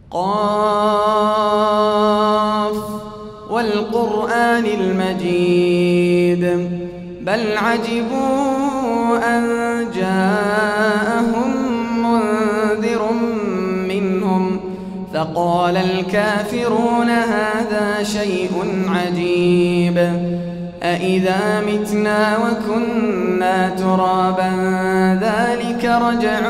قاف والقرآن المجيد بل عجبوا أن جاءهم منذر منهم فقال الكافرون هذا شيء عجيب أإذا متنا وكنا ترابا ذلك رجع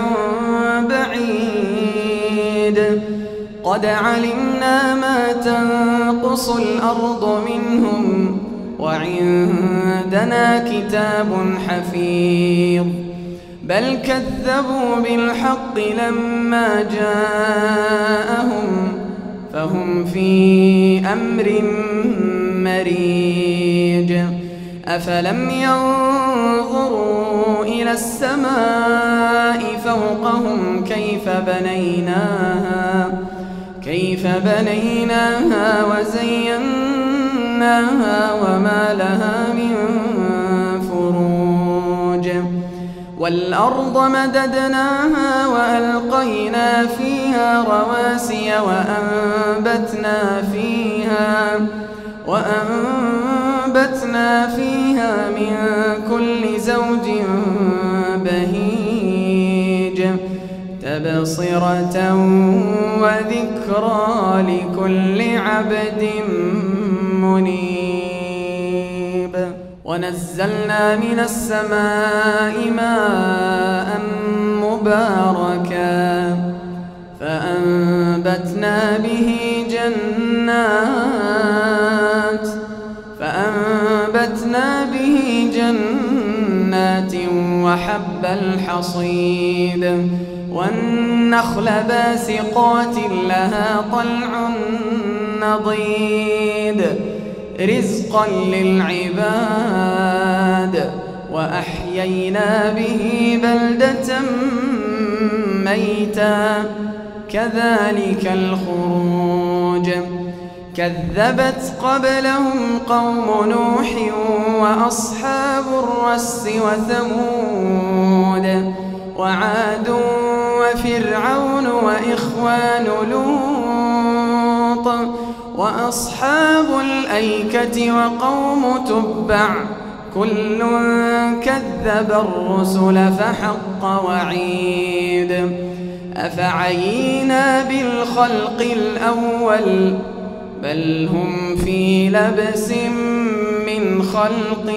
بعيد قد علمنا ما تنقص الأرض منهم وعندنا كتاب حفيظ بل كذبوا بالحق لما جاءهم فهم في أمر مريج أفلم ينظروا إلى السماء فوقهم كيف بنيناها وزيناها وما لها من فروج والأرض مددناها وألقينا فيها رواسي وأنبتنا فيها من كل زوج بهيج تبصرة وذكرى لكل عبد منيب ونزلنا من السماء ماء مباركا فأنبتنا به جنات وحب الحصيد والنخل باسقات لها طلع نضيد رزقا للعباد وأحيينا به بلدة ميتا كذلك الخروج كذبت قبلهم قوم نوح وأصحاب الرس وثمود وعاد وفرعون وإخوان لوط وأصحاب الأيكة وقوم تبع كل كذب الرسل فحق وعيد أفعينا بالخلق الأول بل هم في لبس من خلق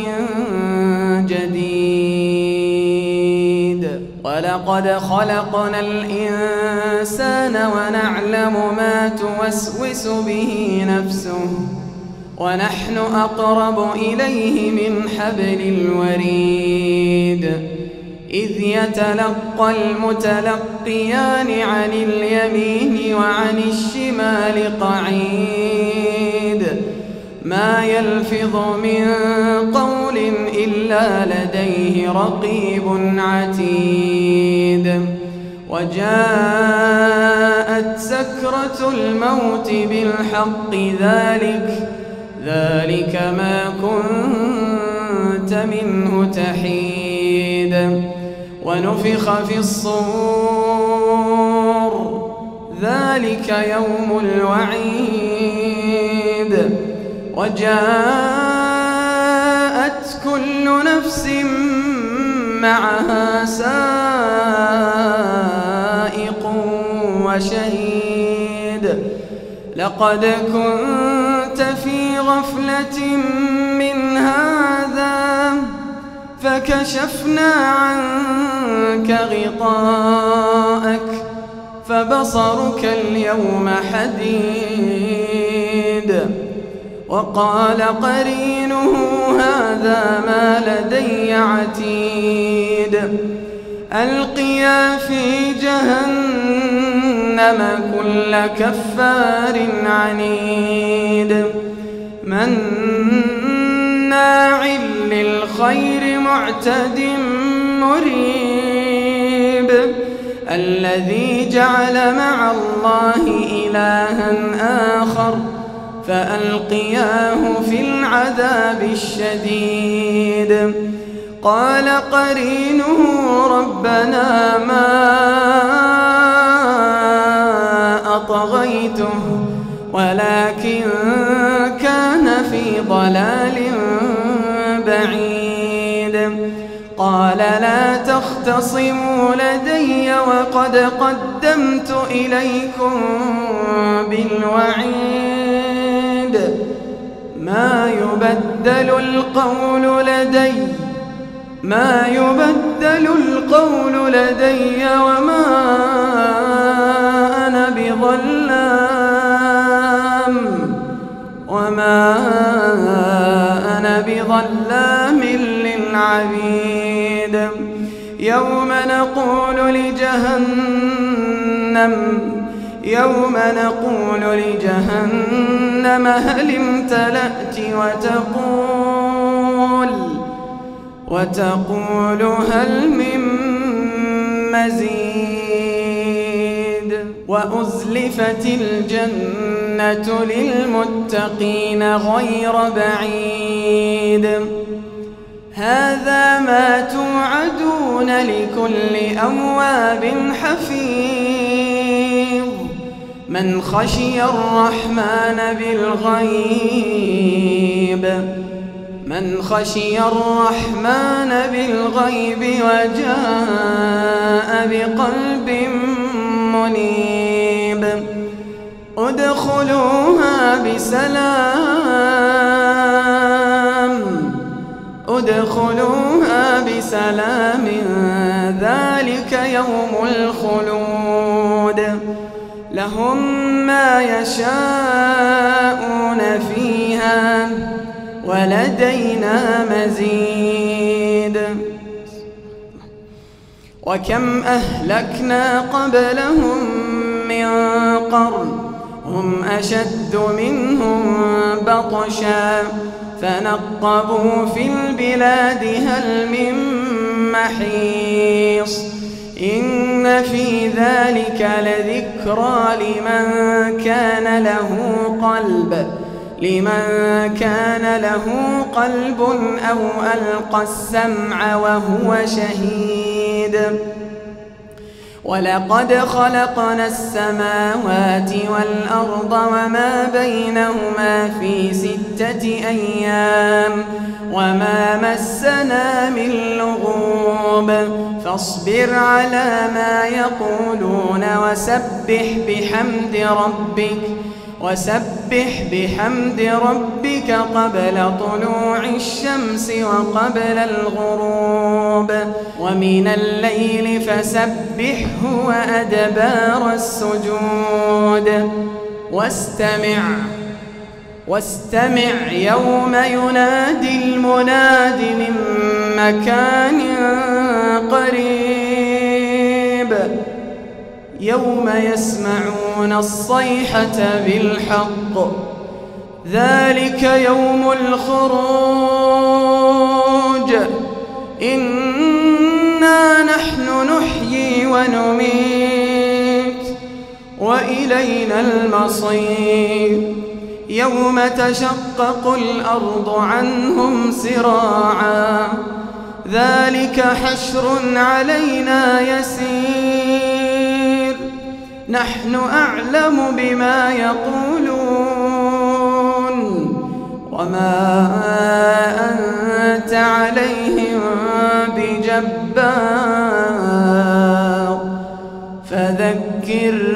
جديد ولقد خلقنا الإنسان ونعلم ما توسوس به نفسه ونحن أقرب إليه من حبل الوريد إذ يتلقى المتلقيان عن اليمين وعن الشمال قعيد ما يلفظ من قول إلا لديه رقيب عتيد وجاءت سكرة الموت بالحق ذلك ما كنت منه تحيد ونفخ في الصور ذلك يوم الوعيد وجاءت كل نفس معها سائق وشهيد لقد كنت في غفلة من هذا فكشفنا عنك غطاءك فبصرك اليوم حديد وقال قرينه هذا ما لدي عتيد ألقيا في جهنم كل كفار عنيد مناع للخير معتد مريب الذي جعل مع الله إلها آخر فألقياه في العذاب الشديد قال قرينه ربنا ما طغيته ولكن كان في ضلال بعيد. قال لا تختصموا لدي وقد قدمت إليكم بالوعيد. ما يبدل القول لدي وما أنا بظلام للعبيد. يوم نقول لجهنم هل امتلأت وتقول هل من مزيد. وأزلفت الجنة للمتقين غير بعيد. هذا ما توعدون لكل أواب حفيظ. من خشي الرحمن بالغيب وجاء بقلب منيب. ادخلوها بسلام ذلك يوم الخلود. لهم ما يشاءون فيها ولدينا مزيد. وكم أهلكنا قبلهم من قرن هم أشد منهم بطشا فنقبوا في البلاد هل من محيص. إن في ذلك لذكرى لمن كان له قلب أو ألقى السمع وهو شهيد. ولقد خلقنا السماوات والأرض وما بينهما في 6 أيام وما مسنا من لغوب. فاصبر على ما يقولون وسبح بحمد ربك قبل طلوع الشمس وقبل الغروب. ومن الليل فسبحه وأدبار السجود. واستمع يوم ينادي المناد من مكان قريب. يوم يسمعون الصيحة بالحق ذلك يوم الخروج. إنا نحن نحيي ونميت وإلينا المصير. يوم تشقق الأرض عنهم سراعا ذلك حشر علينا يسير. نحن أعلم بما يقولون وما أنت عليهم بجبار. فذكر